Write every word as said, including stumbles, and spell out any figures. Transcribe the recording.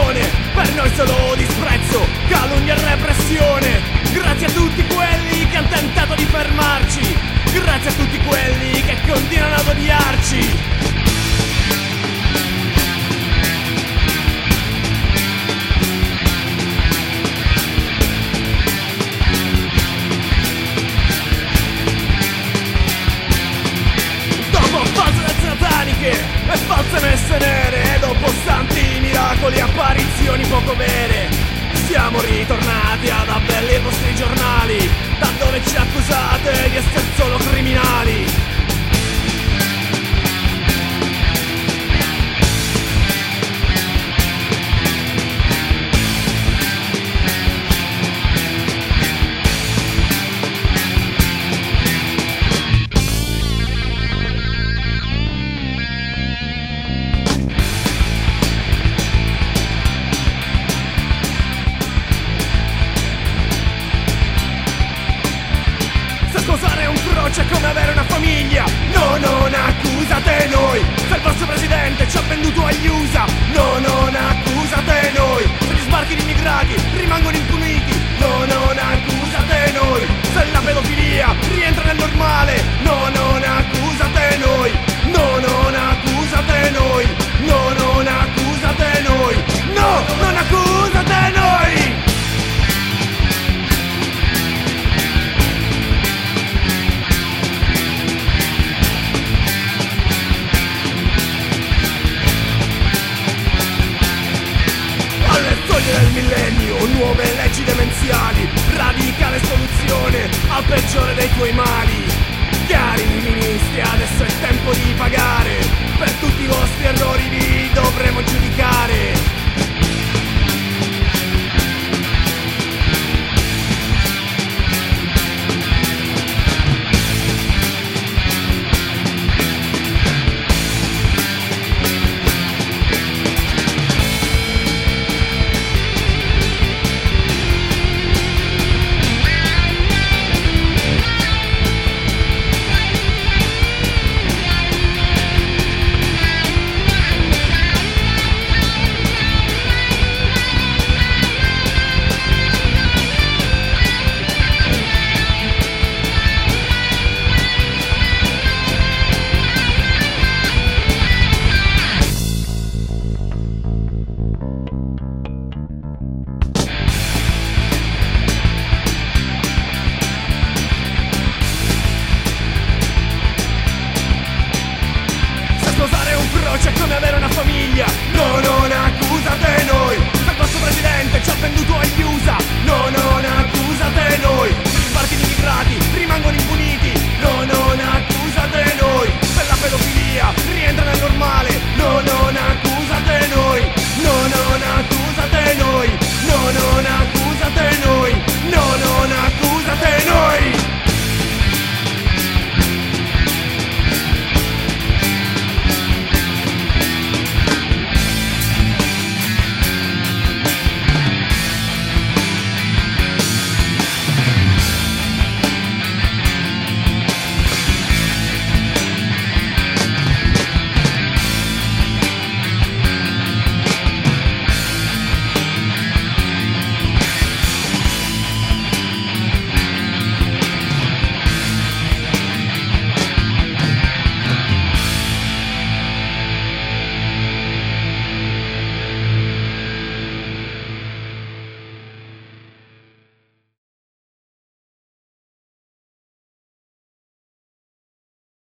corruzione, per noi solo disprezzo, calunnia e repressione. Grazie a tutti quelli che hanno tentato di fermarci, grazie a tutti quelli che continuano ad odiarci. E false messe nere, dopo santi miracoli e apparizioni poco vere, siamo ritornati ad abbellire i vostri giornali, da dove ci accusate di essere solo criminali. Sposare un croce è come avere una famiglia. No, non accusate noi. Se il vostro presidente ci ha venduto agli U S A, no, non accusate noi. Se gli sbarchi di immigrati rimangono impuniti, no, non accusate noi. Se la pedofilia rientra nel normale, no, non accusate noi. No, non accusate noi. No, non accusate noi. No, non accusate noi. Del millennio, nuove leggi demenziali, radicale soluzione al peggiore dei tuoi mali.